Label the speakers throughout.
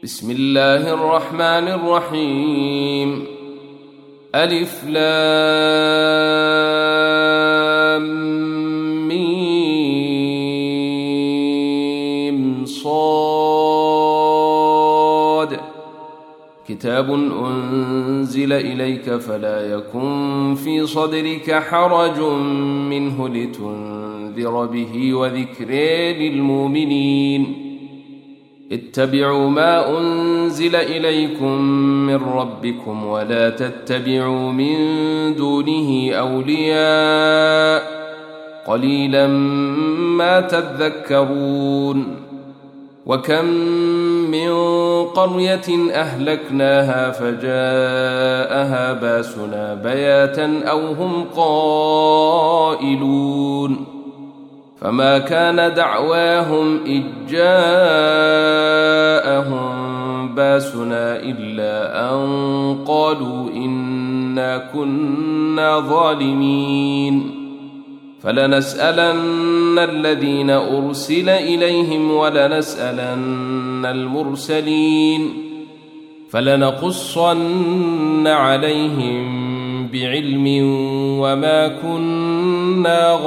Speaker 1: بسم الله الرحمن الرحيم. ألف لام ميم صاد. كتاب أنزل إليك فلا يكن في صدرك حرج منه لتنذر به وذكر للمؤمنين. اتبعوا ما أنزل إليكم من ربكم ولا تتبعوا من دونه أولياء قليلا ما تذكرون. وكم من قرية أهلكناها فجاءها باسنا بياتا أو هم قائلون. فما كان دعواهم إذ جاءهم باسنا إلا أن قالوا إنا كنا ظالمين. فلنسألن الذين أرسل إليهم ولنسألن المرسلين فلنقصن عليهم بعلم وما كنا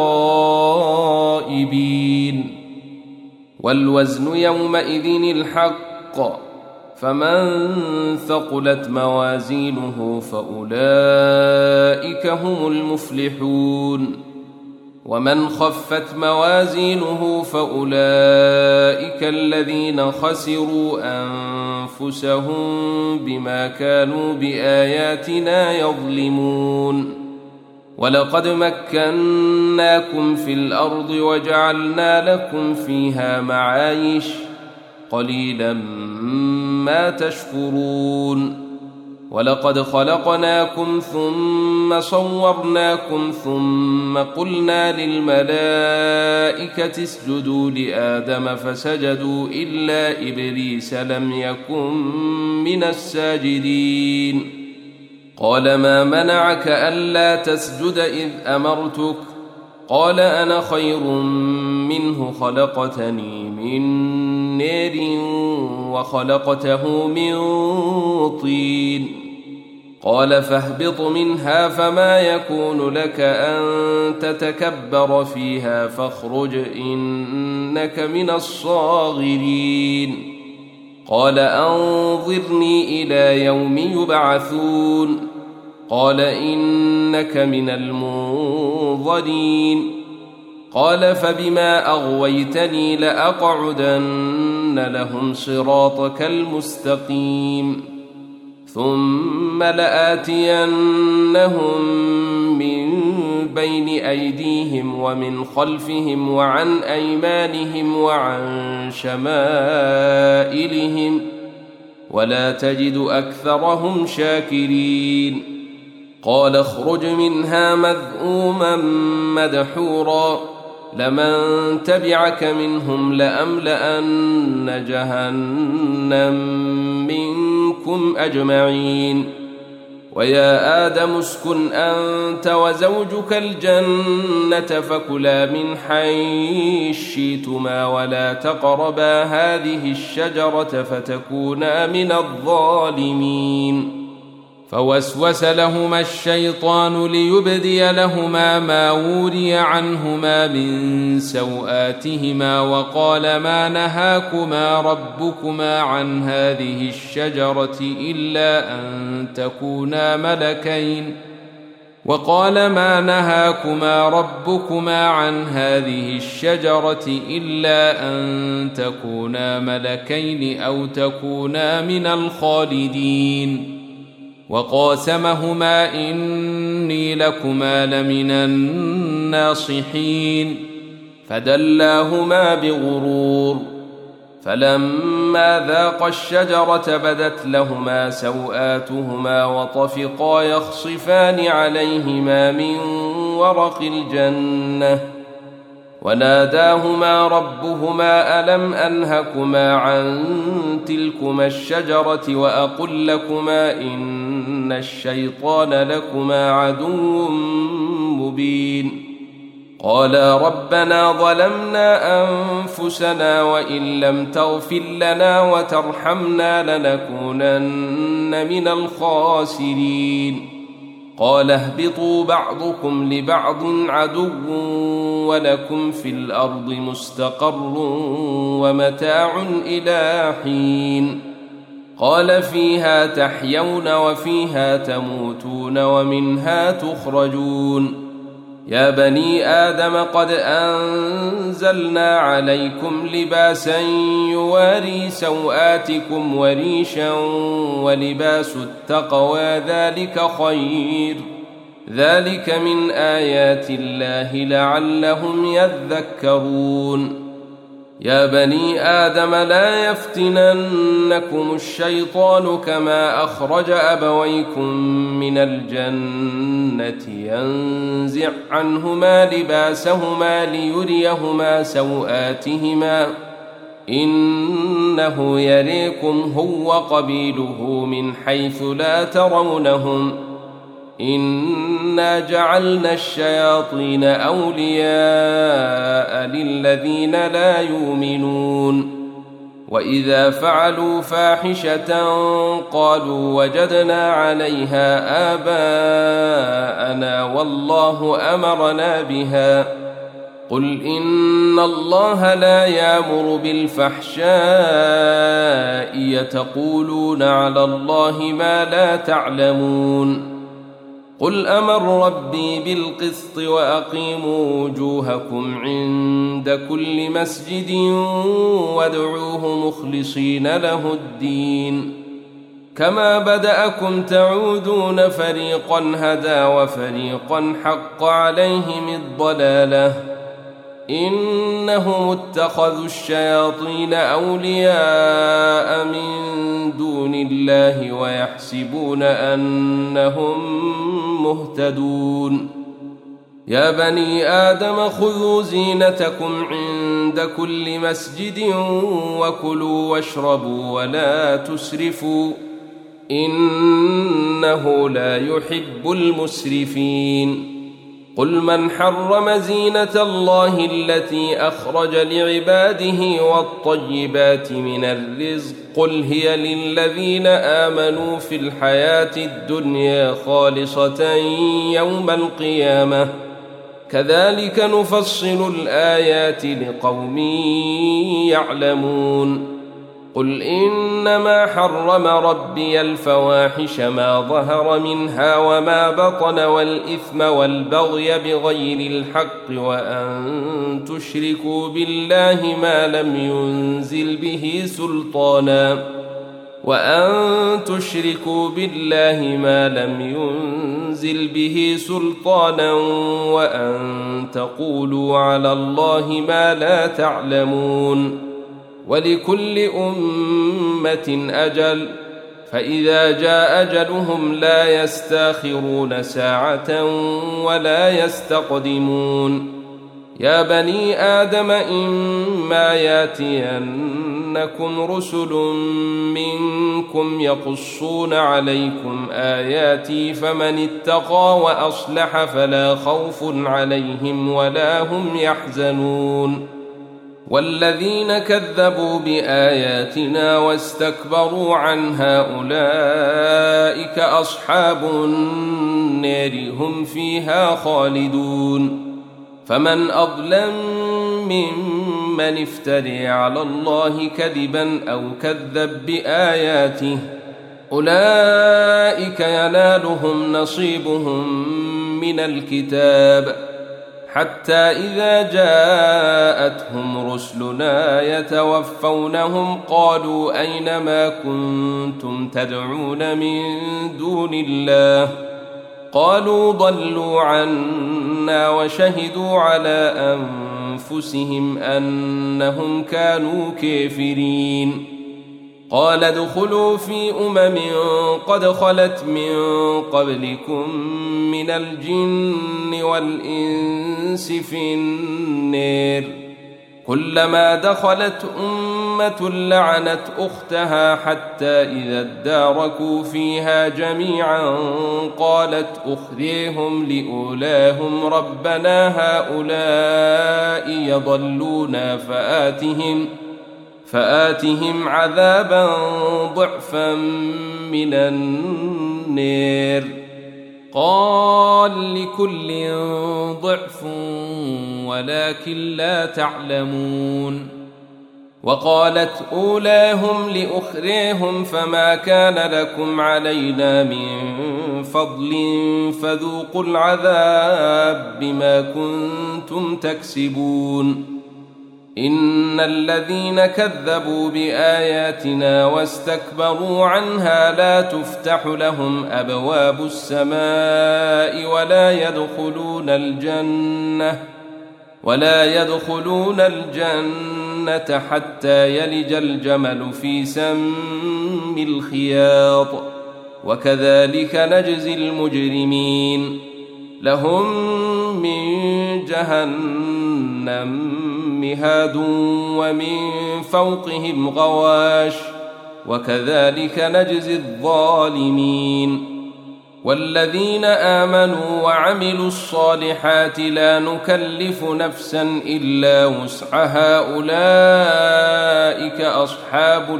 Speaker 1: غائبين. والوزن يومئذ الحق فمن ثقلت موازينه فأولئك هم المفلحون ومن خفت موازينه فأولئك الذين خسروا أنفسهم بما كانوا بآياتنا يظلمون. ولقد مكناكم في الأرض وجعلنا لكم فيها معايش قليلا ما تشكرون. ولقد خلقناكم ثم صورناكم ثم قلنا للملائكة اسجدوا لآدم فسجدوا إلا إبليس لم يكن من الساجدين. قال ما منعك ألا تسجد إذ أمرتك؟ قال أنا خير منه خلقتني من نار وخلقته من طين. قال فاهبط منها فما يكون لك أن تتكبر فيها فاخرج إنك من الصاغرين. قال أنظرني إلى يوم يبعثون. قال إنك من المنظرين. قال فبما أغويتني لأقعدن لهم صراطك المستقيم ثم لآتينهم من بين أيديهم ومن خلفهم وعن أيمانهم وعن شمائلهم ولا تجد أكثرهم شاكرين. قال اخرج منها مذءوما مدحورا لمن تبعك منهم لأملأن جهنم منكم أجمعين. ويا آدم اسكن أنت وزوجك الجنة فكلا من حيث شئتما ولا تقربا هذه الشجرة فتكونا من الظالمين. فوسوس لهما الشيطان ليبدي لهما ما وري عنهما من سوآتهما وقال ما نهاكما ربكما عن هذه الشجرة إلا أن تكونا ملكين أو تكونا من الخالدين. وقاسمهما إني لكما لمن الناصحين فدلاهما بغرور. فلما ذاقا الشجرة بدت لهما سوآتهما وطفقا يخصفان عليهما من ورق الجنة وناداهما ربهما ألم أنهكما عن تلكما الشجرة وأقل لكما إن الشيطان لكما عدو مبين. قالا ربنا ظلمنا أنفسنا وإن لم تغفر لنا وترحمنا لنكونن من الخاسرين قال اهبطوا بعضكم لبعض عدو ولكم في الأرض مستقر ومتاع إلى حين قال فيها تحيون وفيها تموتون ومنها تخرجون يا بني آدم قد أنزلنا عليكم لباسا يواري سوآتكم وريشا ولباس التقوى ذلك خير ذلك من آيات الله لعلهم يذكرون يا بني آدم لا يفتننكم الشيطان كما أخرج أبويكم من الجنة ينزع عنهما لباسهما ليريهما سوآتهما إنه يريكم هو قبيله من حيث لا ترونهم إنا جعلنا الشياطين أولياء للذين لا يؤمنون وإذا فعلوا فاحشة قالوا وجدنا عليها آباءنا والله أمرنا بها قل إن الله لا يأمر بالفحشاء يتقولون على الله ما لا تعلمون قل أمر ربي بالقسط وأقيموا وجوهكم عند كل مسجد وادعوه مخلصين له الدين كما بدأكم تعودون فريقا هدى وفريقا حق عليهم الضلالة إنهم اتخذوا الشياطين أولياء من دون الله ويحسبون أنهم مهتدون يا بني آدم خذوا زينتكم عند كل مسجد وكلوا واشربوا ولا تسرفوا إنه لا يحب المسرفين قل من حرم زينة الله التي أخرج لعباده والطيبات من الرزق قل هي للذين آمنوا في الحياة الدنيا خالصة يوم القيامة كذلك نفصل الآيات لقوم يعلمون قل إنما حرم ربي الفواحش ما ظهر منها وما بطن والإثم والبغي بغير الحق وأن تشركوا بالله ما لم ينزل به سلطانا وأن تقولوا على الله ما لا تعلمون ولكل أمة أجل فإذا جاء أجلهم لا يستاخرون ساعة ولا يستقدمون يا بني آدم إما ياتينكم رسل منكم يقصون عليكم آياتي فمن اتقى وأصلح فلا خوف عليهم ولا هم يحزنون والذين كذبوا بآياتنا واستكبروا عنها أولئك أصحاب النار هم فيها خالدون فمن أظلم ممن افتري على الله كذبا أو كذب بآياته أولئك ينالهم نصيبهم من الكتاب حتى إذا جاءتهم رسلنا يتوفونهم قالوا أين ما كنتم تدعون من دون الله قالوا ضلوا عنا وشهدوا على أنفسهم أنهم كانوا كافرين قال ادخلوا في قد خلت من قبلكم من الجن والإنس في النار كلما دخلت أمة لعنت أختها حتى إذا اداركوا فيها جميعا قالت أخريهم لأولاهم ربنا هؤلاء يضلونا فآتهم عذابا ضعفا من النار. قال لكل ضعف ولكن لا تعلمون. وقالت أولاهم لأخريهم فما كان لكم علينا من فضل فذوقوا العذاب بما كنتم تكسبون. إن الذين كذبوا بآياتنا واستكبروا عنها لا تفتح لهم أبواب السماء ولا يدخلون الجنة حتى يلج الجمل في سم الخياط وكذلك نجزي المجرمين. لهم من جهنم مهاد ومن فوقهم غواش وكذلك نجزي الظالمين. والذين آمنوا وعملوا الصالحات لا نكلف نفسا إلا وسعها أولئك أصحاب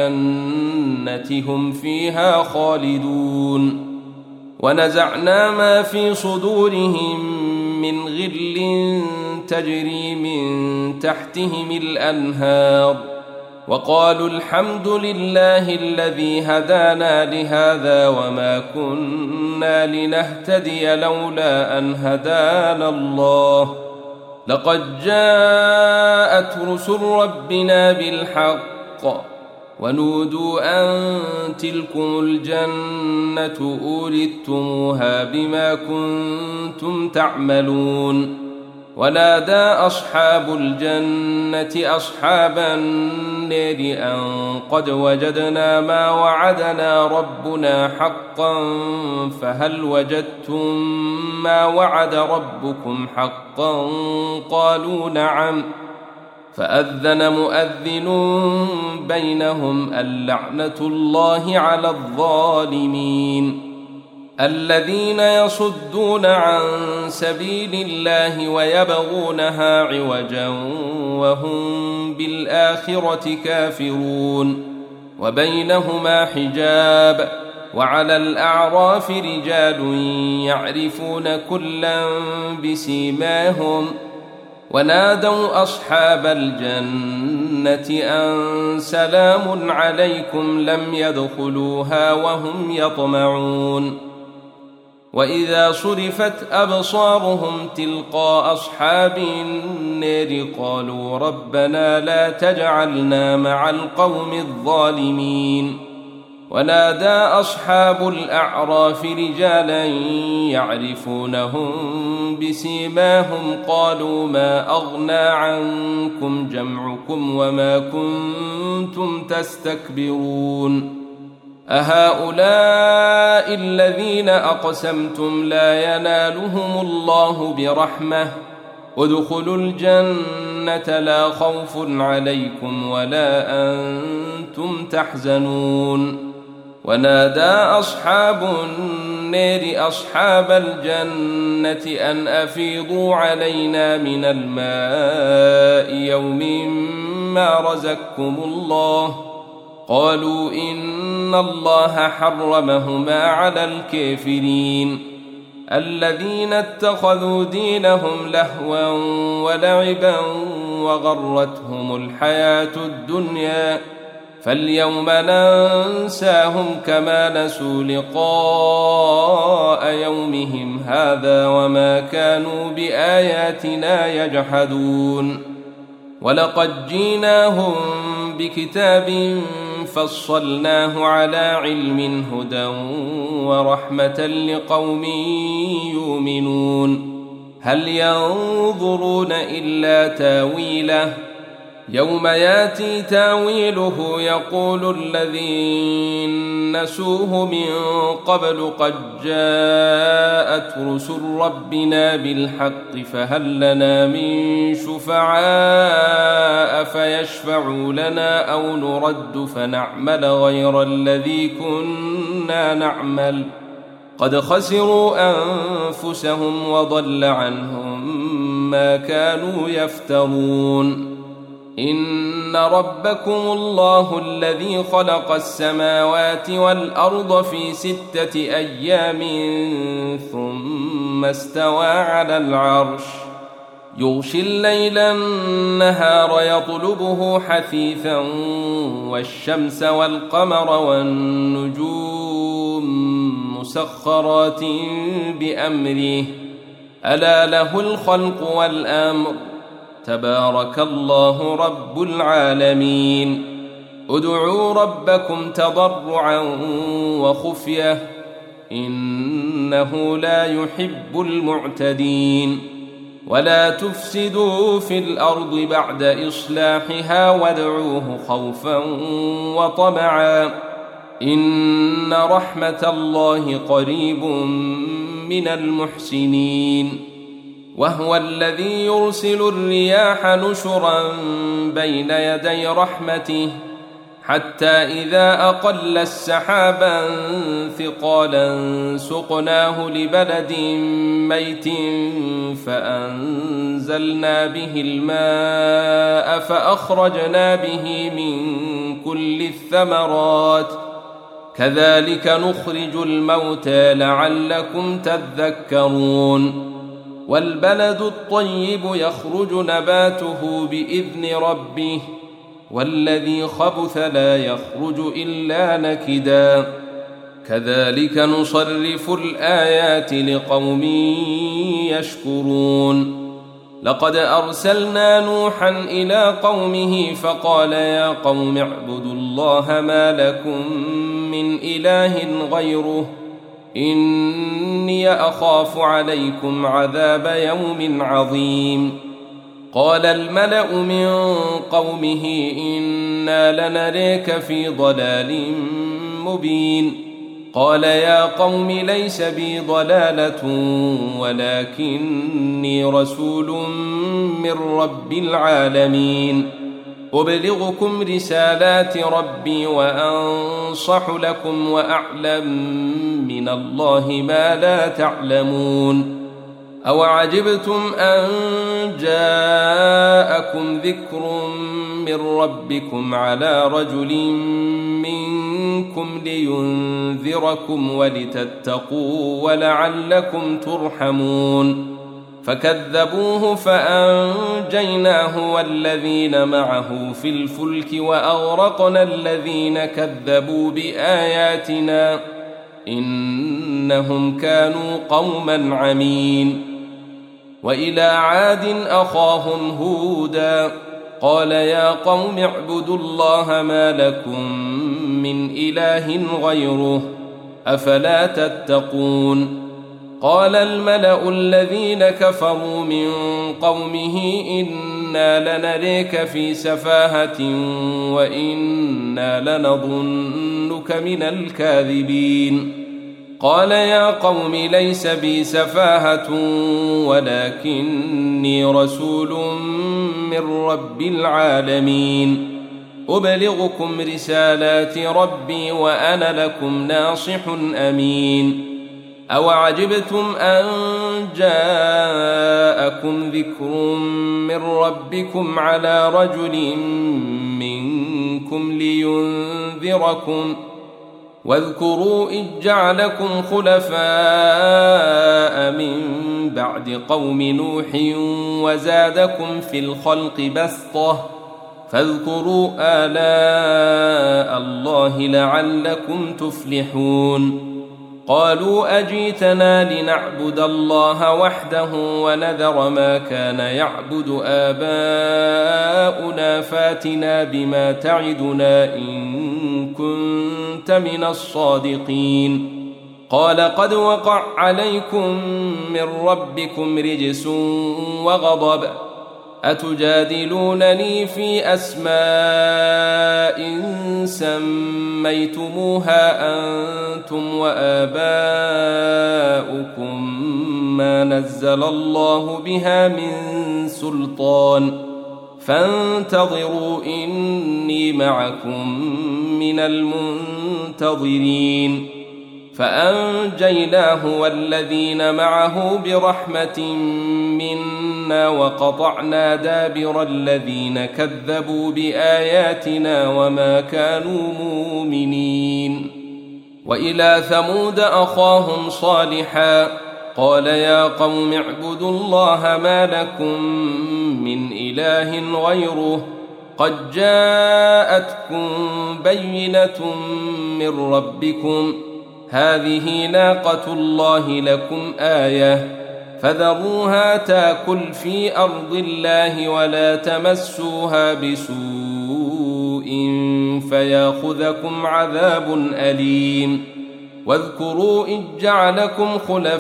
Speaker 1: الجنة هم فيها خالدون. ونزعنا ما في صدورهم من غل تجري من تحتهم الأنهار وقالوا الحمد لله الذي هدانا لهذا وما كنا لنهتدي لولا أن هدانا الله لقد جاءت رسل ربنا بالحق ونودوا أن تلكم الجنة أورثتموها بما كنتم تعملون. ونادى أصحاب الجنة أصحاب النار أن قد وجدنا ما وعدنا ربنا حقا فهل وجدتم ما وعد ربكم حقا قالوا نعم. فأذن مؤذن بينهم اللعنة الله على الظالمين. الذين يصدون عن سبيل الله ويبغونها عوجا وهم بالآخرة كافرون وبينهما حجاب. وعلى الأعراف رجال يعرفون كلا بسيماهم ونادوا أصحاب الجنة أن سلام عليكم لم يدخلوها وهم يطمعون. وإذا صرفت أبصارهم تلقاء أصحاب النار قالوا ربنا لا تجعلنا مع القوم الظالمين. ونادى أصحاب الأعراف رجالا يعرفونهم بسيماهم قالوا ما أغنى عنكم جمعكم وما كنتم تستكبرون أهؤلاء الذين أقسمتم لا ينالهم الله برحمة ادخلوا الجنة لا خوف عليكم ولا أنتم تحزنون. ونادى أصحاب النار أصحاب الجنة أن أفيضوا علينا من الماء يوم ما رزقكم الله قالوا إن الله حرمهما على الكافرين. الذين اتخذوا دينهم لهوا ولعبا وغرتهم الحياة الدنيا فاليوم ننساهم كما نسوا لقاء يومهم هذا وما كانوا بآياتنا يجحدون. ولقد جيناهم بكتاب فصلناه على علم هدى ورحمة لقوم يؤمنون. هل ينظرون إلا تاويله يوم ياتي تاويله يقول الذين نسوه من قبل قد جاءت رسل ربنا بالحق فهل لنا من شفعاء فيشفعوا لنا أو نرد فنعمل غير الذي كنا نعمل قد خسروا أنفسهم وضل عنهم ما كانوا يفترون. إن ربكم الله الذي خلق السماوات والأرض في 6 أيام ثم استوى على العرش يغشي الليل النهار يطلبه حثيثا والشمس والقمر والنجوم مسخرات بأمره ألا له الخلق والأمر تبارك الله رب العالمين. ادعوا ربكم تضرعا وخفية إنه لا يحب المعتدين. ولا تفسدوا في الأرض بعد إصلاحها وادعوه خوفا وطمعا إن رحمة الله قريب من المحسنين. وهو الذي يرسل الرياح نشرا بين يدي رحمته حتى إذا أقل السحابا ثقالا سقناه لبلد ميت فأنزلنا به الماء فأخرجنا به من كل الثمرات كذلك نخرج الموتى لعلكم تذكرون. والبلد الطيب يخرج نباته بإذن ربه والذي خبث لا يخرج إلا نكدا كذلك نصرف الآيات لقوم يشكرون. لقد أرسلنا نوحا إلى قومه فقال يا قوم اعبدوا الله ما لكم من إله غيره إني أخاف عليكم عذاب يوم عظيم. قال الملأ من قومه إنا لنريك في ضلال مبين. قال يا قوم ليس بي ضلالة ولكني رسول من رب العالمين أبلغكم رسالات ربي وأنصح لكم وأعلم من الله ما لا تعلمون. أو عجبتم أن جاءكم ذكر من ربكم على رجل منكم لينذركم ولتتقوا ولعلكم ترحمون. فكذبوه فأنجيناه والذين معه في الفلك وأغرقنا الذين كذبوا بآياتنا إنهم كانوا قوما عمين. وإلى عاد أخاهم هودا قال يا قوم اعبدوا الله ما لكم من إله غيره أفلا تتقون. قال الملأ الذين كفروا من قومه إنا لنريك في سفاهة وإنا لنظنك من الكاذبين. قال يا قوم ليس بي سفاهة ولكني رسول من رب العالمين أبلغكم رسالات ربي وأنا لكم ناصح أمين. أو عجبتم أن جاءكم ذكر من ربكم على رجل منكم لينذركم واذكروا إذ جعلكم خلفاء من بعد قوم نوح وزادكم في الخلق بسطة فاذكروا آلاء الله لعلكم تفلحون. قالوا أجيتنا لنعبد الله وحده ونذر ما كان يعبد آباؤنا فاتنا بما تعدنا إن كنت من الصادقين. قال قد وقع عليكم من ربكم رجس وغضب أتجادلونني في أسماء سميتموها أنتم وآباؤكم ما نزل الله بها من سلطان فانتظروا إني معكم من المنتظرين فأنجيناه والذين معه برحمة منا وقطعنا دابر الذين كذبوا بآياتنا وما كانوا مؤمنين وإلى ثمود أخاهم صالحا قال يا قوم اعبدوا الله ما لكم من إله غيره قد جاءتكم بينة من ربكم هذه ناقة الله لكم آية فذروها تاكل في أرض الله ولا تمسوها بسوء فياخذكم عذاب أليم واذكروا إذ جعلكم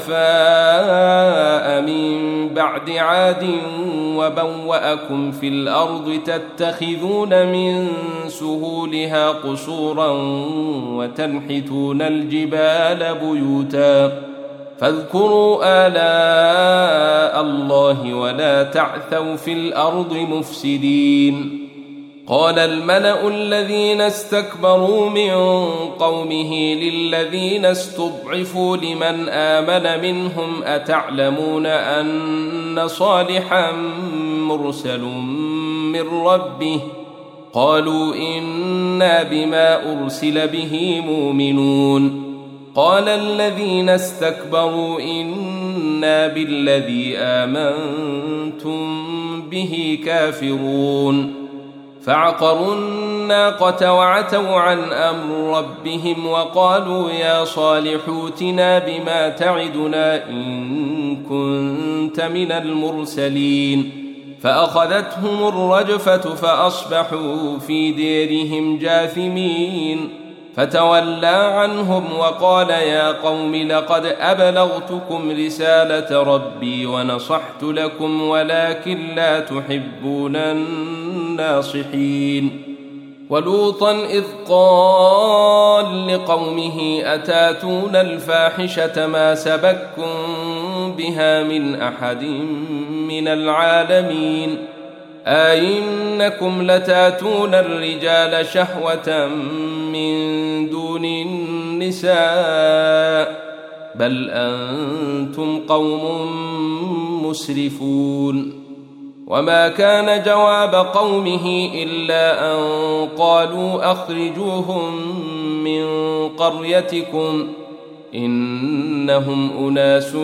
Speaker 1: خلفاء من بعد عاد وبوأكم في الأرض تتخذون من سهولها قصورا وتنحتون الجبال بيوتا فاذكروا آلاء الله ولا تعثوا في الأرض مفسدين قال الملأ الذين استكبروا من قومه للذين استضعفوا لمن آمن منهم أتعلمون أن صالحا مرسل من ربه قالوا إنا بما أرسل به مؤمنون قال الذين استكبروا إنا بالذي آمنتم به كافرون فعقروا الناقة وعتوا عن أمر ربهم وقالوا يا صالح ائتنا بما تعدنا إن كنت من المرسلين فأخذتهم الرجفة فأصبحوا في ديرهم جاثمين فتولى عنهم وقال يا قوم لقد أبلغتكم رسالة ربي ونصحت لكم ولكن لا تحبون الناصحين ولوطا إذ قال لقومه أتاتون الفاحشة ما سبقكم بها من أحد من العالمين أئنكم لتاتون الرجال شهوة من دون النساء بل أنتم قوم مسرفون وما كان جواب قومه إلا أن قالوا أخرجوهم من قريتكم إنهم أناس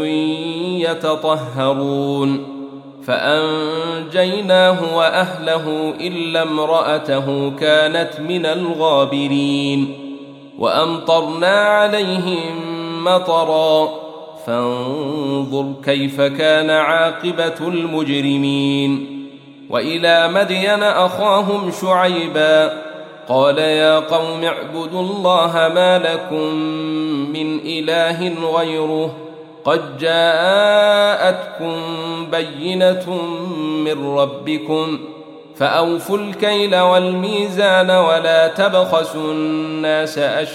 Speaker 1: يتطهرون فأنجيناه وأهله إلا امرأته كانت من الغابرين وأمطرنا عليهم مطرا فانظر كيف كان عاقبة المجرمين وإلى مدين أخاهم شعيبا قال يا قوم اعبدوا الله ما لكم من إله غيره قد جاءتكم بينة من ربكم فأوفوا الكيل والميزان ولا تبخسوا الناس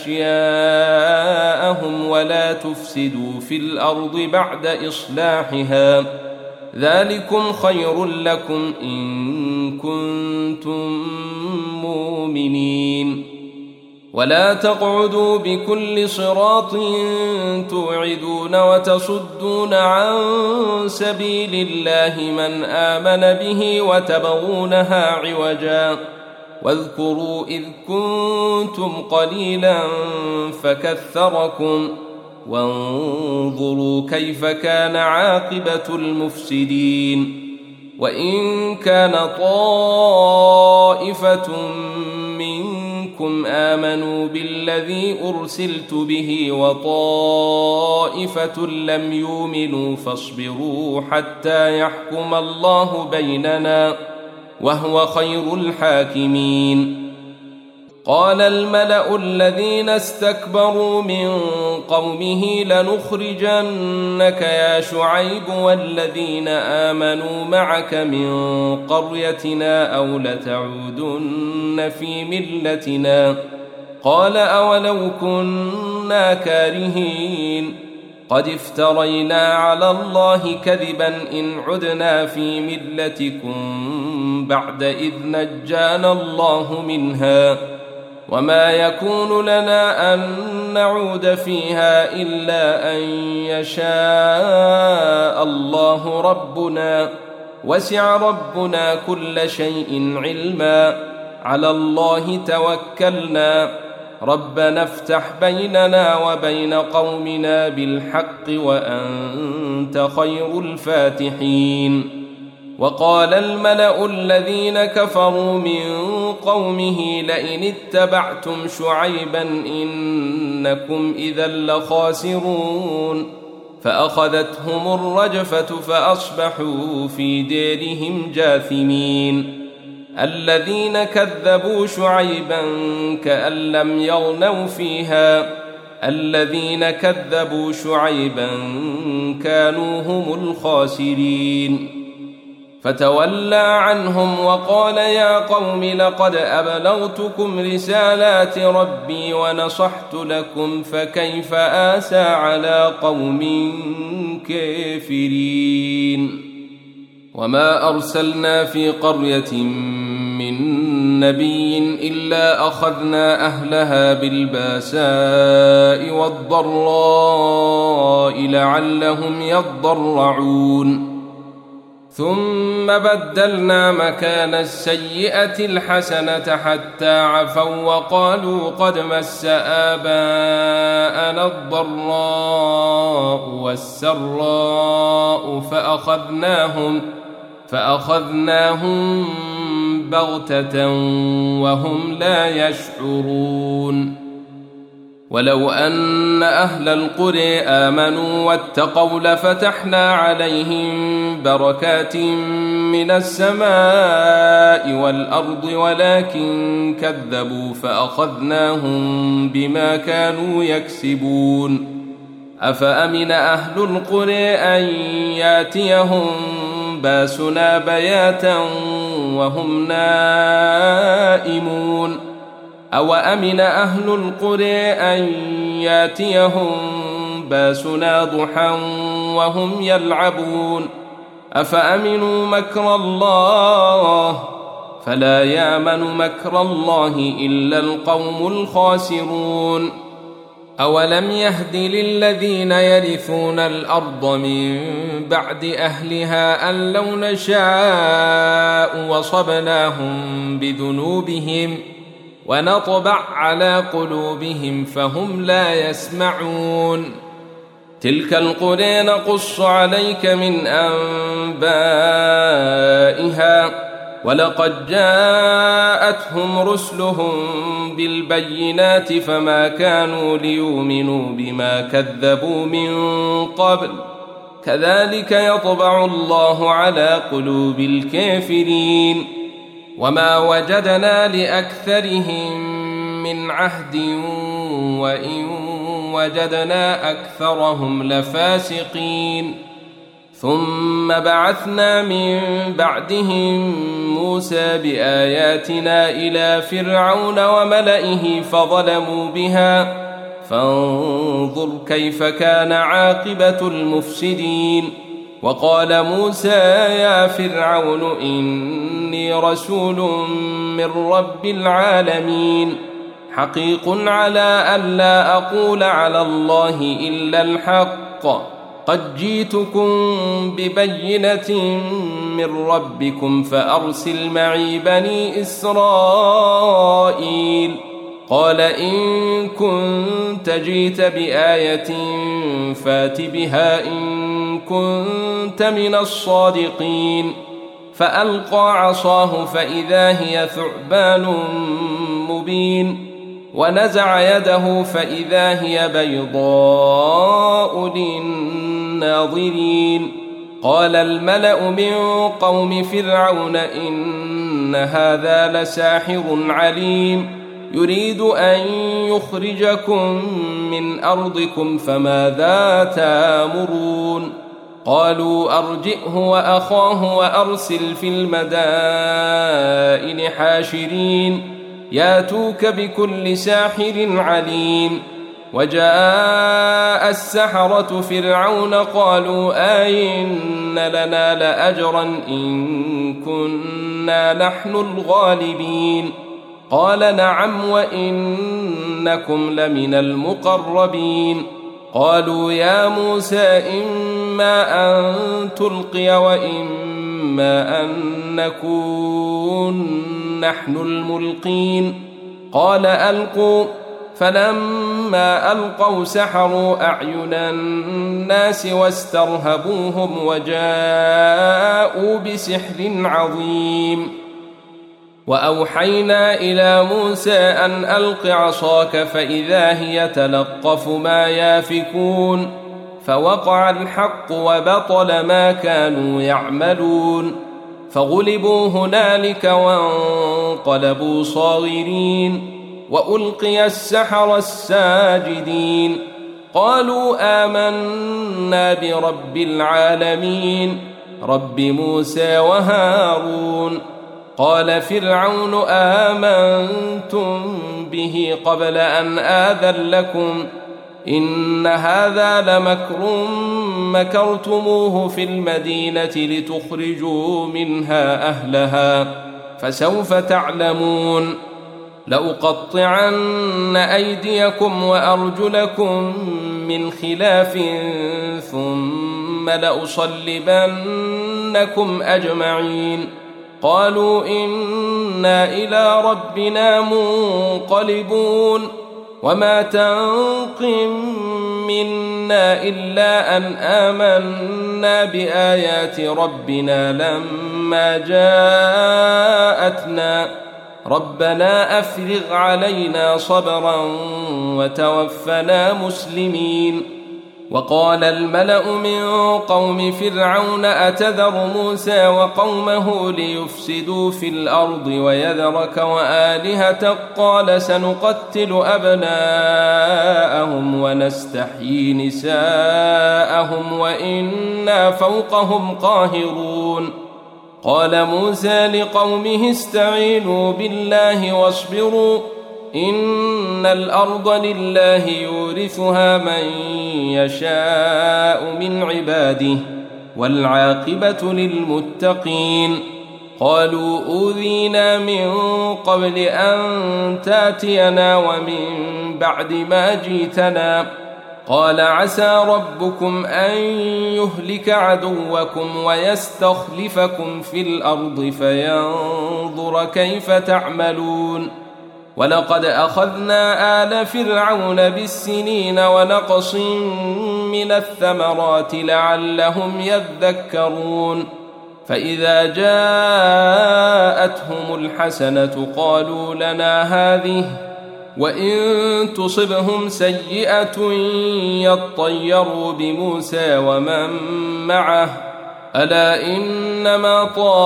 Speaker 1: أشياءهم ولا تفسدوا في الأرض بعد إصلاحها ذلكم خير لكم إن كنتم مؤمنين ولا تقعدوا بكل صراط توعدون وتصدون عن سبيل الله من آمن به وتبغونها عوجا واذكروا إذ كنتم قليلا فكثركم وانظروا كيف كان عاقبة المفسدين وإن كان طائفة منكم آمنوا بالذي أرسلت به وطائفة لم يؤمنوا فاصبروا حتى يحكم الله بيننا وهو خير الحاكمين قال الملأ الذين استكبروا من قومه لنخرجنك يا شعيب والذين آمنوا معك من قريتنا أو لتعودن في ملتنا قال أولو كنا كارهين قد افترينا على الله كذبا إن عدنا في ملتكم بعد إذ نجانا الله منها وما يكون لنا أن نعود فيها إلا أن يشاء الله ربنا وسع ربنا كل شيء علما على الله توكلنا ربنا افتح بيننا وبين قومنا بالحق وأنت خير الفاتحين وقال الملأ الذين كفروا من قومه لئن اتبعتم شعيبا إنكم إذا لخاسرون فأخذتهم الرجفة فأصبحوا في ديرهم جاثمين الذين كذبوا شعيبا كأن لم يغنوا فيها الذين كذبوا شعيبا كانوا هم الخاسرين فتولى عنهم وقال يا قوم لقد أبلغتكم رسالات ربي ونصحت لكم فكيف آسى على قوم كافرين وما أرسلنا في قرية من نبي إلا أخذنا أهلها بالباساء والضراء لعلهم يضرعون ثم بدلنا مكان السيئة الحسنة حتى عفوا وقالوا قد مس آباءنا الضراء والسراء فأخذناهم بغتة وهم لا يشعرون ولو أن أهل القرى آمنوا واتقوا لفتحنا عليهم بركات من السماء والأرض ولكن كذبوا فأخذناهم بما كانوا يكسبون أفأمن أهل القرى أن ياتيهم باسنا بياتا وهم نائمون أو أمن أهل القرى أن ياتيهم باسنا ضحى وهم يلعبون أفأمنوا مكر الله فلا يأمن مكر الله إلا القوم الخاسرون أولم يهد للذين يرثون الأرض من بعد أهلها أن لو نشاء وصبناهم بذنوبهم ونطبع على قلوبهم فهم لا يسمعون تلك القرى نقص عليك من أنبائها ولقد جاءتهم رسلهم بالبينات فما كانوا ليؤمنوا بما كذبوا من قبل كذلك يطبع الله على قلوب الكافرين وما وجدنا لأكثرهم من عهد وإن وجدنا أكثرهم لفاسقين ثم بعثنا من بعدهم موسى بآياتنا إلى فرعون وملئه فظلموا بها فانظر كيف كان عاقبة المفسدين وقال موسى يا فرعون إني رسول من رب العالمين حقيق على ألا أقول على الله إلا الحق قد جئتكم ببينة من ربكم فأرسل معي بني إسرائيل قال إن كنت جئت بآية فات بها إن كنت من الصادقين فألقى عصاه فإذا هي ثعبان مبين ونزع يده فإذا هي بيضاء للناظرين قال الملأ من قوم فرعون إن هذا لساحر عليم يريد أن يخرجكم من أرضكم فماذا تأمرون قالوا أرجئه وأخاه وأرسل في المدائن حاشرين ياتوك بكل ساحر عليم وجاء السحرة فرعون قالوا أئن لنا لأجرا إن كنا نحن الغالبين قال نعم وإنكم لمن المقربين قالوا يا موسى إما أن تلقي وإما أن نكون نحن الملقين قال ألقوا فلما ألقوا سحروا أعين الناس واسترهبوهم وجاءوا بسحر عظيم وأوحينا إلى موسى أن ألق عصاك فإذا هي تلقف ما يافكون فوقع الحق وبطل ما كانوا يعملون فغلبوا هنالك وانقلبوا صاغرين وألقي السحرة الساجدين قالوا آمنا برب العالمين رب موسى وهارون قال فرعون آمنتم به قبل أن آذن لكم إن هذا لمكر مكرتموه في المدينة لتخرجوا منها أهلها فسوف تعلمون لأقطعن أيديكم وأرجلكم من خلاف ثم لأصلبنكم أجمعين قالوا إنا إلى ربنا منقلبون وما تنقم منا إلا أن آمنا بآيات ربنا لما جاءتنا ربنا أفرغ علينا صبرا وتوفنا مسلمين وقال الملأ من قوم فرعون أتذر موسى وقومه ليفسدوا في الأرض ويذرك وآلهتك قال سنقتل أبناءهم ونستحيي نساءهم وإنا فوقهم قاهرون قال موسى لقومه استعينوا بالله واصبروا إن الأرض لله يورثها من يشاء من عباده والعاقبة للمتقين قالوا أوذينا من قبل أن تاتينا ومن بعد ما جيتنا قال عسى ربكم أن يهلك عدوكم ويستخلفكم في الأرض فينظر كيف تعملون ولقد أخذنا آل فرعون بالسنين ونقص من الثمرات لعلهم يذكرون فإذا جاءتهم الحسنة قالوا لنا هذه وإن تصبهم سيئة يطيروا بموسى ومن معه ألا إنما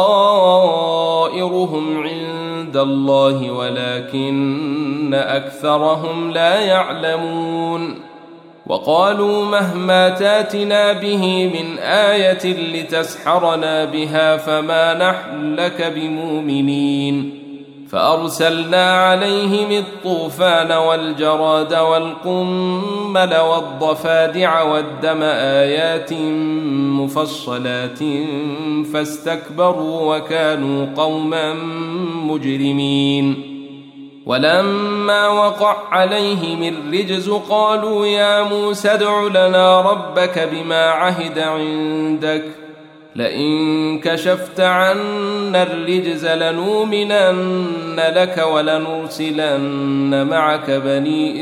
Speaker 1: طائرهم عند الله ولكن أكثرهم لا يعلمون وقالوا مهما تاتنا به من آية لتسحرنا بها فما نحن لك بمؤمنين فأرسلنا عليهم الطوفان والجراد والقمل والضفادع والدم آيات مفصلات فاستكبروا وكانوا قوما مجرمين ولما وقع عليهم الرجز قالوا يا موسى ادع لنا ربك بما عهد عندك لئن كشفت عنا الرجز لنؤمنن لك ولنرسلن معك بني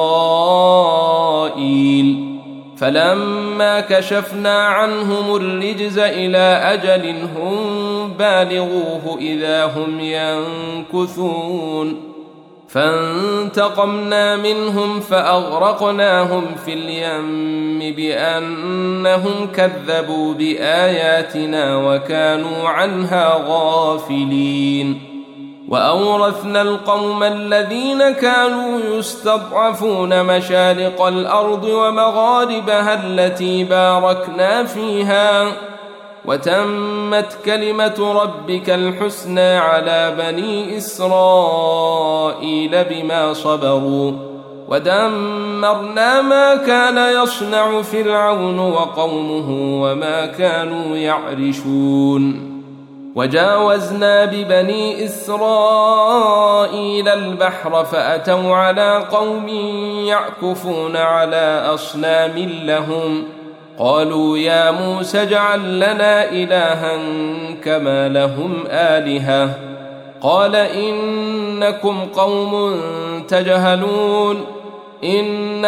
Speaker 1: إسرائيل فلما كشفنا عنهم الرجز إلى أجل هم بالغوه إذا هم ينكثون فانتقمنا منهم فأغرقناهم في اليم بأنهم كذبوا بآياتنا وكانوا عنها غافلين وأورثنا القوم الذين كانوا يستضعفون مشارق الأرض ومغاربها التي باركنا فيها وتمت كلمة ربك الحسنى على بني إسرائيل بما صبروا ودمرنا ما كان يصنع فرعون وقومه وما كانوا يعرشون وجاوزنا ببني إسرائيل البحر فأتوا على قوم يعكفون على أصنام لهم قالوا يا موسى اجعل لنا إلها كما لهم آلهة قال إنكم قوم تجهلون إن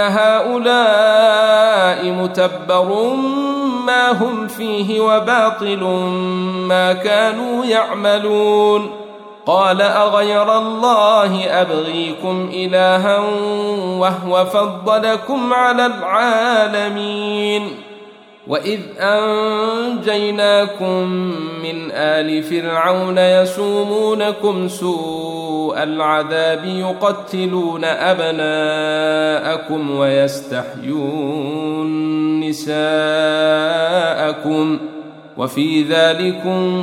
Speaker 1: هؤلاء متبر ما هم فيه وباطل ما كانوا يعملون قال أغير الله أبغيكم إلها وهو فضلكم على العالمين وإذ أنجيناكم من آل فرعون يسومونكم سوء العذاب يقتلون أبناءكم ويستحيون نساءكم وفي ذلكم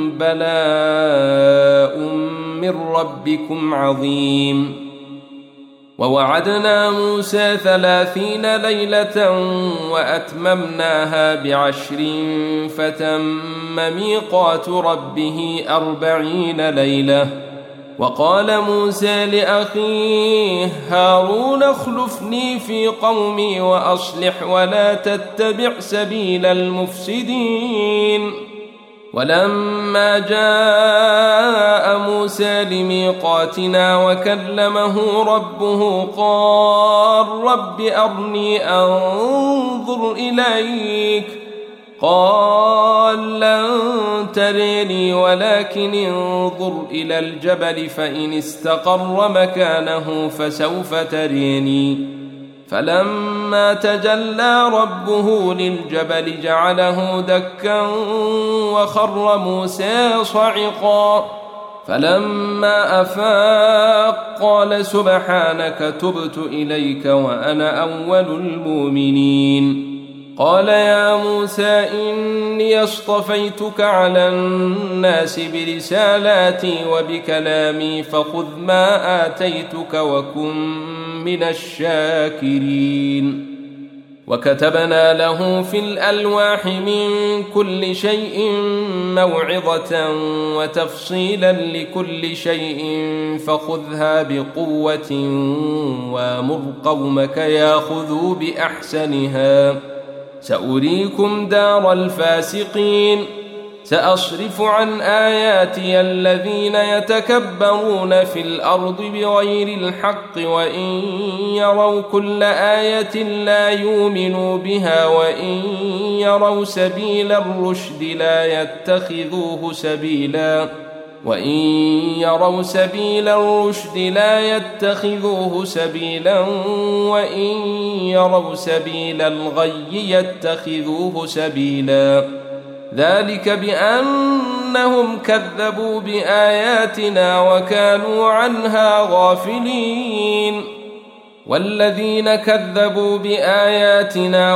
Speaker 1: بلاء من ربكم عظيم ووعدنا موسى 30 ليلة وأتممناها ب10 فتم ميقات ربه 40 ليلة وقال موسى لأخيه هارون اخلفني في قومي وأصلح ولا تتبع سبيل المفسدين ولما جاء موسى لميقاتنا وكلمه ربه قال رب أرني أنظر إليك قال لن تريني ولكن انظر إلى الجبل فإن استقر مكانه فسوف تريني فلما تجلى ربه للجبل جعله دكا وخر موسى صعقا فلما أفاق قال سبحانك تبت إليك وأنا أول المؤمنين قال يا موسى إني اصطفيتك على الناس برسالاتي وبكلامي فخذ ما آتيتك وكن من الشاكرين وكتبنا له في الألواح من كل شيء موعظة وتفصيلا لكل شيء فخذها بقوة وامر قومك ياخذوا بأحسنها سأريكم دار الفاسقين سأصرف عن آياتي الذين يتكبرون في الأرض بغير الحق وإن يروا كل آية لا يؤمنوا بها وإن يروا سبيل الرشد لا يتخذوه سبيلا وإن يروا سبيل الرشد لا يتخذوه سبيلا وإن يروا سبيل الغي يتخذوه سبيلا ذلك بأنهم كذبوا بآياتنا وكانوا عنها غافلين والذين كذبوا بآياتنا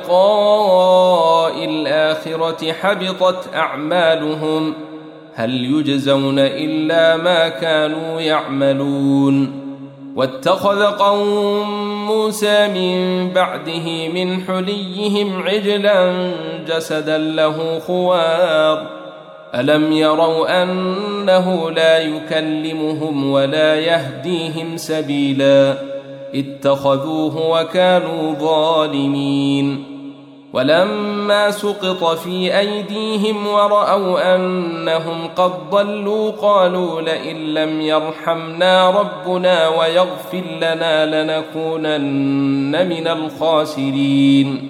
Speaker 1: ولقاء الآخرة حبطت أعمالهم هل يجزون إلا ما كانوا يعملون واتخذ قوم موسى من بعده من حليهم عجلا جسدا له خوار ألم يروا أنه لا يكلمهم ولا يهديهم سبيلا اتخذوه وكانوا ظالمين ولما سقط في أيديهم ورأوا أنهم قد ضلوا قالوا لئن لم يرحمنا ربنا ويغفر لنا لنكونن من الخاسرين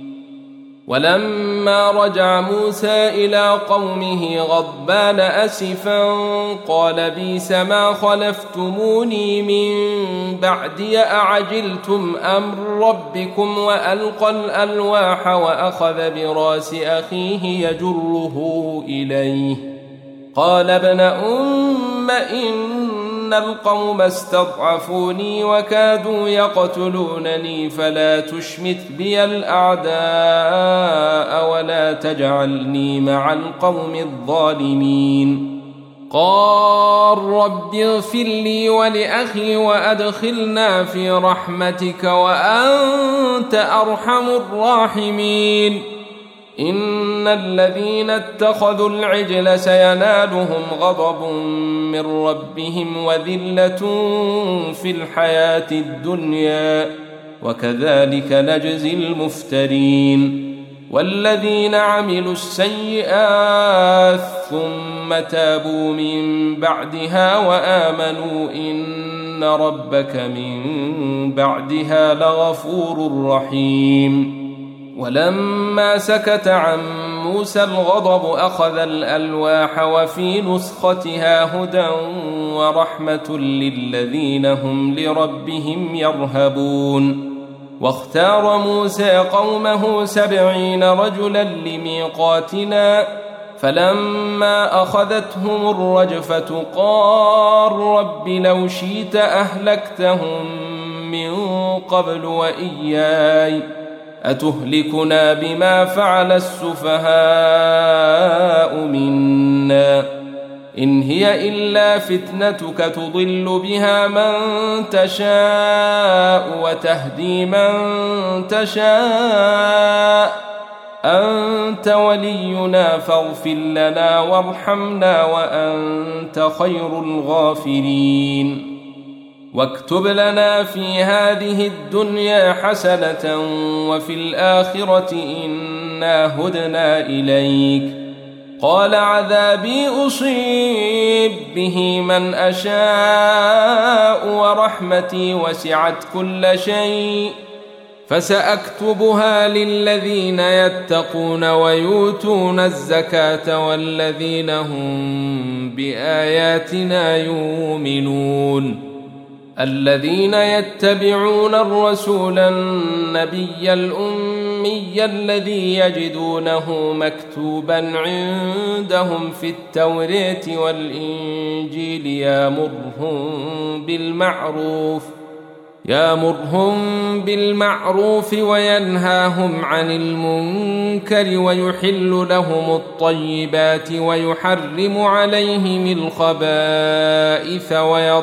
Speaker 1: ولما رجع موسى إلى قومه غضبان أسفا قال بئس ما خلفتموني من بعدي أعجلتم أمر ربكم وألقى الألواح وأخذ براس أخيه يجره إليه قال ابن أم إن القوم استضعفوني وكادوا يقتلونني فلا تشمت بي الأعداء ولا تجعلني مع القوم الظالمين. قال رب اغفر لي ولأخي وأدخلنا في رحمتك وأنت أرحم الراحمين. إن الذين اتخذوا العجل سينالهم غضب من ربهم وذلة في الحياة الدنيا وكذلك نجزي المفترين. والذين عملوا السيئات ثم تابوا من بعدها وآمنوا إن ربك من بعدها لغفور رحيم. ولما سكت عن موسى الغضب أخذ الألواح وفي نسختها هدى ورحمة للذين هم لربهم يرهبون. واختار موسى قومه 70 رجلا لميقاتنا فلما أخذتهم الرجفة قال رب لو شئت أهلكتهم من قبل وإياي أتهلكنا بما فعل السفهاء منا إن هي إلا فتنتك تضل بها من تشاء وتهدي من تشاء أنت ولينا فاغفر لنا وارحمنا وأنت خير الغافرين. واكتب لنا في هذه الدنيا حسنة وفي الآخرة إنا هدنا إليك. قال عذابي أصيب به من أشاء ورحمتي وسعت كل شيء فسأكتبها للذين يتقون ويؤتون الزكاة والذين هم بآياتنا يؤمنون. الذين يتبعون الرسول النبي الأمي الذي يجدونه مكتوبا عندهم في التوراة والإنجيل يأمرهم بالمعروف وينهاهم عن المنكر ويحل لهم الطيبات ويحرم عليهم الخبائث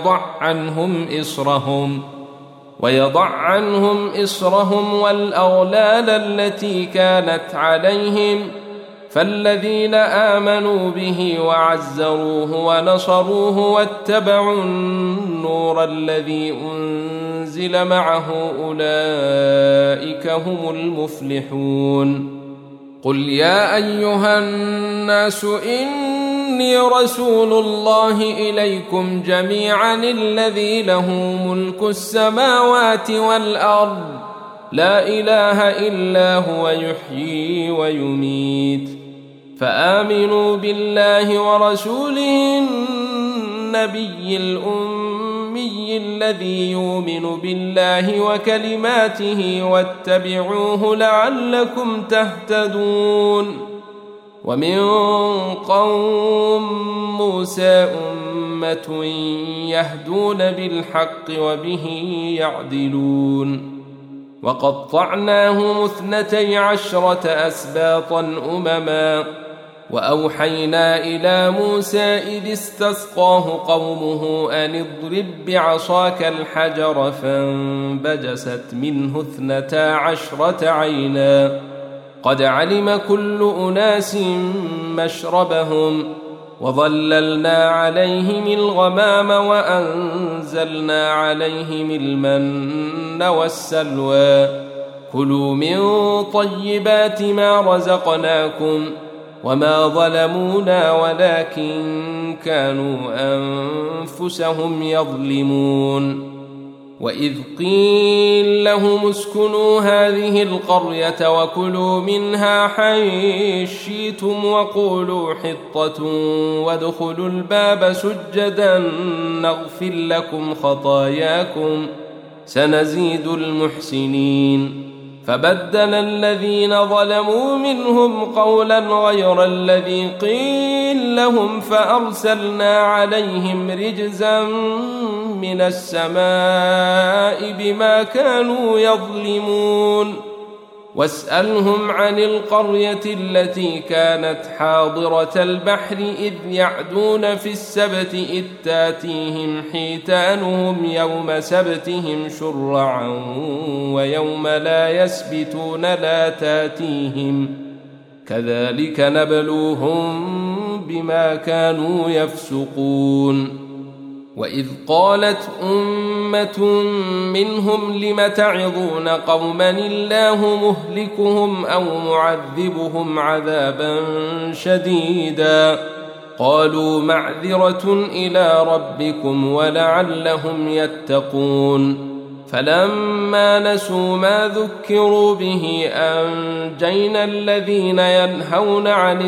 Speaker 1: ويضع عنهم إصرهم والأغلال التي كانت عليهم. فالذين آمنوا به وعزروه ونصروه واتبعوا النور الذي أنزل معه أولئك هم المفلحون. قل يا أيها الناس إني رسول الله إليكم جميعا الذي له ملك السماوات والأرض لا إله إلا هو يحيي ويميت. فآمنوا بالله ورسوله النبي الأمي الذي يؤمن بالله وكلماته واتبعوه لعلكم تهتدون. ومن قوم موسى أمة يهدون بالحق وبه يعدلون. وقطعناهم 12 أسباطا أمما وأوحينا إلى موسى إذ استسقاه قومه أن اضرب بعصاك الحجر فانبجست منه 12 عينا قد علم كل أناس مشربهم وظللنا عليهم الغمام وأنزلنا عليهم المن والسلوى كلوا من طيبات ما رزقناكم وما ظلمونا ولكن كانوا أنفسهم يظلمون. وإذ قيل لهم اسكنوا هذه القرية وكلوا منها حيث شئتم وقولوا حطة وادخلوا الباب سجدا نغفر لكم خطاياكم سنزيد المحسنين. فبدل الذين ظلموا منهم قولا غير الذي قيل لهم فأرسلنا عليهم رجزا من السماء بما كانوا يظلمون واسألهم عن القرية التي كانت حاضرة البحر إذ يعدون في السبت إذ تاتيهم حيتانهم يوم سبتهم شرعا ويوم لا يسبتون لا تاتيهم كذلك نبلوهم بما كانوا يفسقون وإذ قالت أمة منهم لم تعظون قوما الله مهلكهم أو معذبهم عذابا شديدا قالوا معذرة إلى ربكم ولعلهم يتقون فلما نسوا ما ذكروا به أنجينا الذين ينهون عن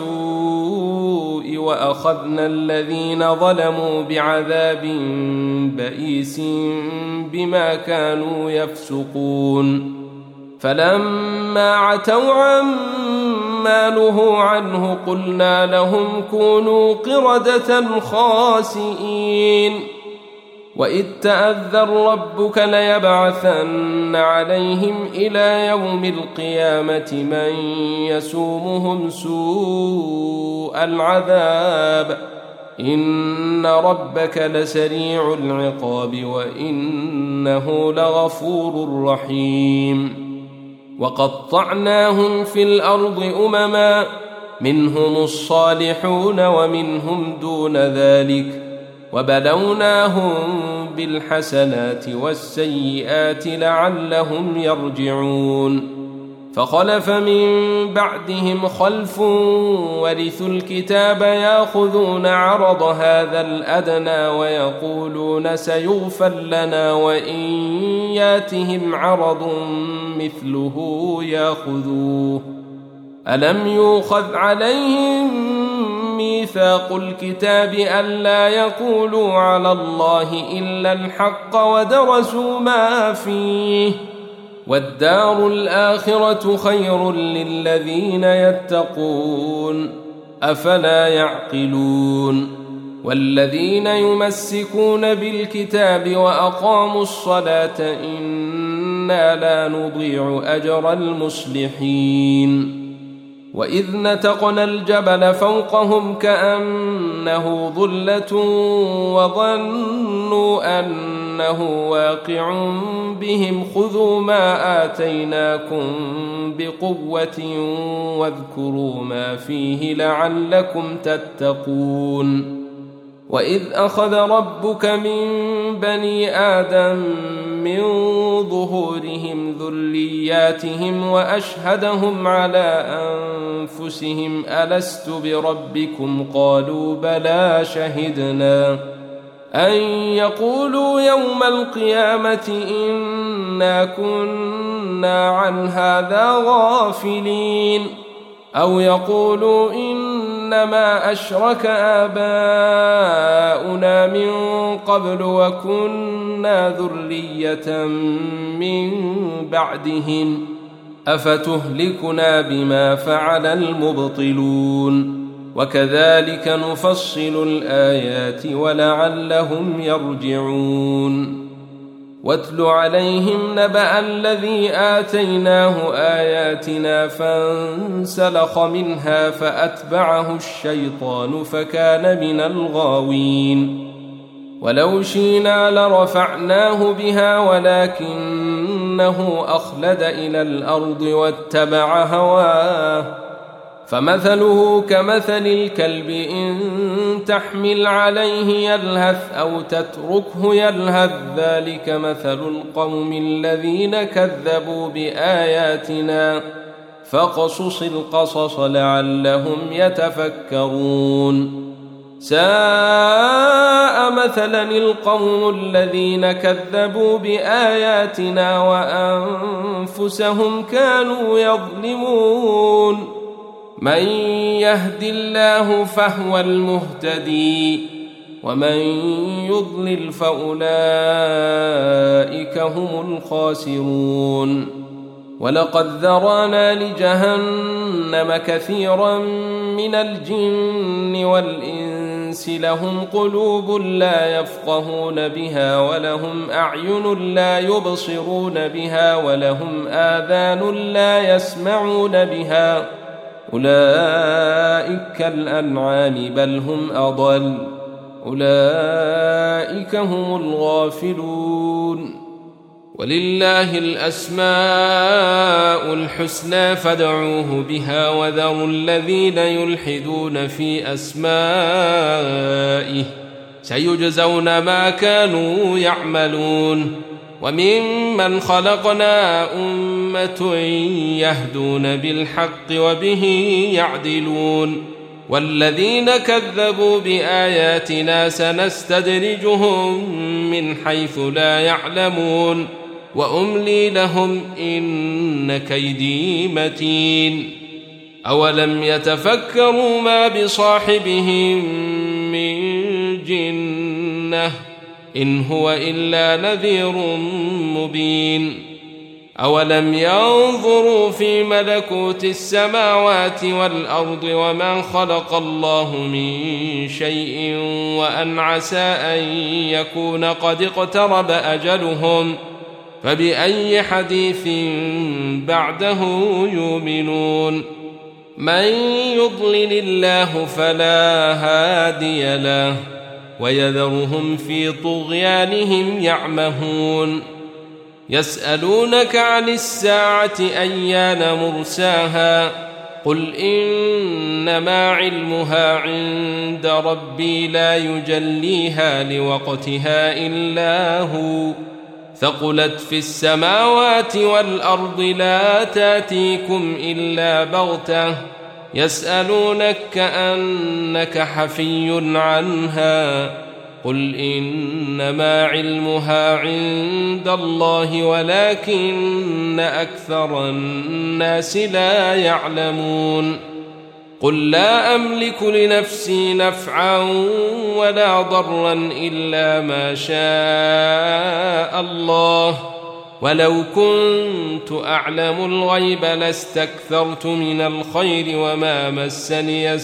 Speaker 1: السوء وأخذنا الذين ظلموا بعذاب بئيس بما كانوا يفسقون فلما عتوا عما نهوا عنه قلنا لهم كونوا قردة خاسئين وإذ تأذن ربك ليبعثن عليهم إلى يوم القيامة من يسومهم سوء العذاب إن ربك لسريع العقاب وإنه لغفور رحيم وقطعناهم في الأرض أمما منهم الصالحون ومنهم دون ذلك وبلوناهم بالحسنات والسيئات لعلهم يرجعون فخلف من بعدهم خلف ورثوا الكتاب ياخذون عرض هذا الأدنى ويقولون سيغفر لنا وإن ياتهم عرض مثله ياخذوه ألم يؤخذ عليهم ميثاق الكتاب ألا يقولوا على الله إلا الحق ودرسوا ما فيه والدار الآخرة خير للذين يتقون أفلا يعقلون والذين يمسكون بالكتاب وأقاموا الصلاة إنا لا نضيع أجر المصلحين وإذ نتقنا الجبل فوقهم كأنه ظلة وظنوا أنه واقع بهم خذوا ما آتيناكم بقوة واذكروا ما فيه لعلكم تتقون وإذ أخذ ربك من بني آدم من ظهورهم ذرياتهم وأشهدهم على أنفسهم ألست بربكم قالوا بلى شهدنا أن يقولوا يوم القيامة إنا كنا عن هذا غافلين أو يقولوا إنما أشرك آباؤنا من قبل وكنا ذرية من بعدهم أفتهلكنا بما فعل المبطلون وكذلك نفصل الآيات ولعلهم يرجعون واتل عليهم نبأ الذي آتيناه آياتنا فانسلخ منها فأتبعه الشيطان فكان من الغاوين ولو شئنا لرفعناه بها ولكنه أخلد إلى الأرض واتبع هواه فمثله كمثل الكلب إن تحمل عليه يلهث أو تتركه يلهث ذلك مثل القوم الذين كذبوا بآياتنا فاقصص القصص لعلهم يتفكرون ساء مثلا القوم الذين كذبوا بآياتنا وأنفسهم كانوا يظلمون من يهد الله فهو المهتدي ومن يضلل فأولئك هم الخاسرون ولقد ذرانا لجهنم كثيرا من الجن والإنس لهم قلوب لا يفقهون بها ولهم أعين لا يبصرون بها ولهم آذان لا يسمعون بها أولئك كالأنعام بل هم أضل أولئك هم الغافلون ولله الأسماء الحسنى فادعوه بها وذروا الذين يلحدون في أسمائه سيجزون ما كانوا يعملون وممن خلقنا أمة يهدون بالحق وبه يعدلون والذين كذبوا بآياتنا سنستدرجهم من حيث لا يعلمون وأملي لهم إن كيدي متين أولم يتفكروا ما بصاحبهم من جنة إن هو إلا نذير مبين أولم ينظروا في ملكوت السماوات والأرض وما خلق الله من شيء وأن عسى أن يكون قد اقترب أجلهم فبأي حديث بعده يؤمنون من يضلل الله فلا هادي له ويذرهم في طغيانهم يعمهون يسألونك عن الساعة أيان مرساها قل إنما علمها عند ربي لا يجليها لوقتها إلا هو ثقلت في السماوات والأرض لا تاتيكم إلا بغتة يسألونك كأنك حفي عنها قل إنما علمها عند الله ولكن أكثر الناس لا يعلمون قل لا أملك لنفسي نفعا ولا ضرا إلا ما شاء الله ولو كنت أعلم الغيب لاستكثرت من الخير وما مسني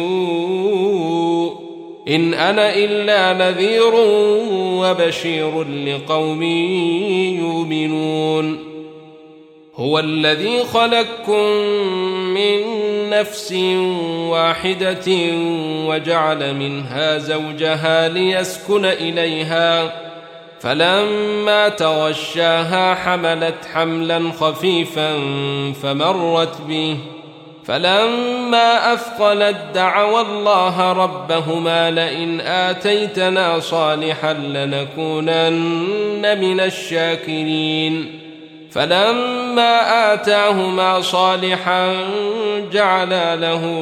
Speaker 1: السوء إن أنا إلا نذير وبشير لقوم يؤمنون هو الذي خلقكم من نفس واحدة وجعل منها زوجها ليسكن إليها فلما تغشاها حملت حملا خفيفا فمرت به فلما أثقلت دعوا الله ربهما لئن آتيتنا صالحا لنكونن من الشاكرين فلما آتاهما صالحا جعلا له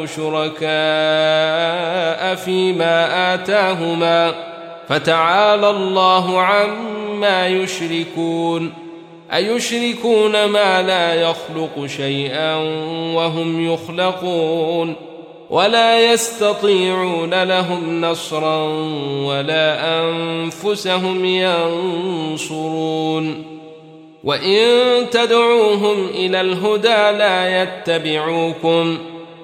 Speaker 1: شركاء فيما آتاهما فتعالى الله عما يشركون أيشركون ما لا يخلق شيئا وهم يخلقون ولا يستطيعون لهم نصرا ولا أنفسهم ينصرون وإن تدعوهم إلى الهدى لا يتبعوكم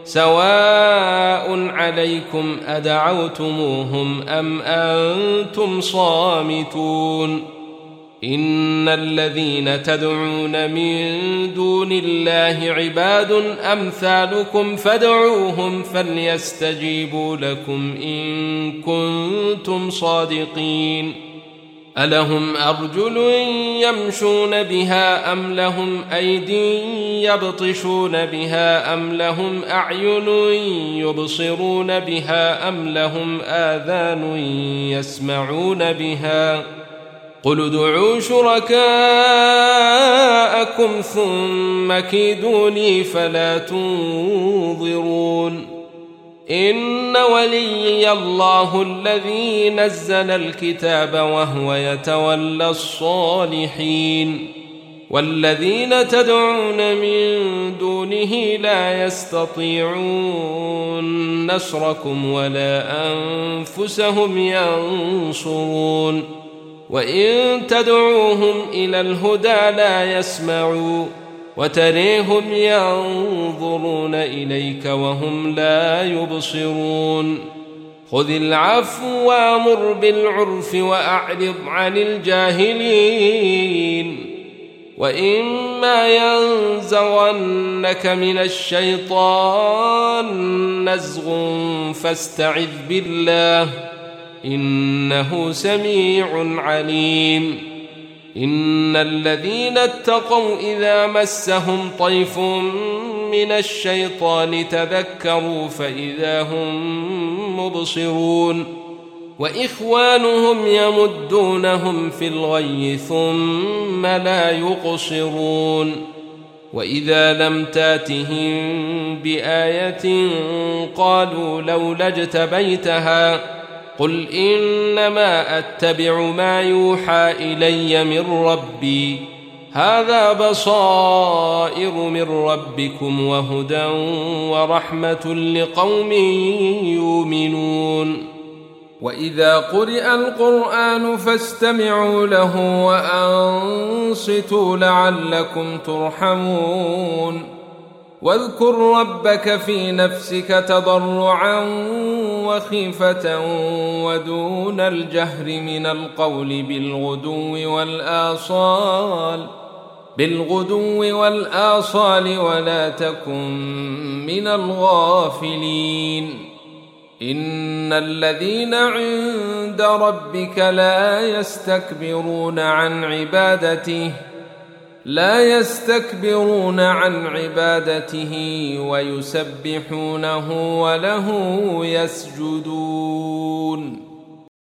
Speaker 1: سواء عليكم أدعوتموهم أم أنتم صامتون إن الذين تدعون من دون الله عباد أمثالكم فادعوهم فليستجيبوا لكم إن كنتم صادقين ألهم أرجل يمشون بها أم لهم أيدي يبطشون بها أم لهم أعين يبصرون بها أم لهم آذان يسمعون بها قل ادعوا شركاءكم ثم كيدوني فلا تنظرون إن وليي الله الذي نزل الكتاب وهو يتولى الصالحين والذين تدعون من دونه لا يستطيعون نصركم ولا أنفسهم ينصرون وإن تدعوهم إلى الهدى لا يسمعوا وتريهم ينظرون إليك وهم لا يبصرون خذ العفو وأمر بالعرف وأعرض عن الجاهلين وإما ينزغنك من الشيطان نزغ فاستعذ بالله إنه سميع عليم إن الذين اتقوا إذا مسهم طيف من الشيطان تذكروا فإذا هم مبصرون وإخوانهم يمدونهم في الغي ثم لا يقصرون وإذا لم تاتهم بآية قالوا لولا اجتبيتها قل إنما أتبع ما يوحى إلي من ربي هذا بصائر من ربكم وهدى ورحمة لقوم يؤمنون وإذا قرئ القرآن فاستمعوا له وأنصتوا لعلكم ترحمون واذكر ربك في نفسك تضرعا وخيفة ودون الجهر من القول بالغدو والآصال ولا تكن من الغافلين إن الذين عند ربك لا يستكبرون عن عبادته ويسبحونه وله يسجدون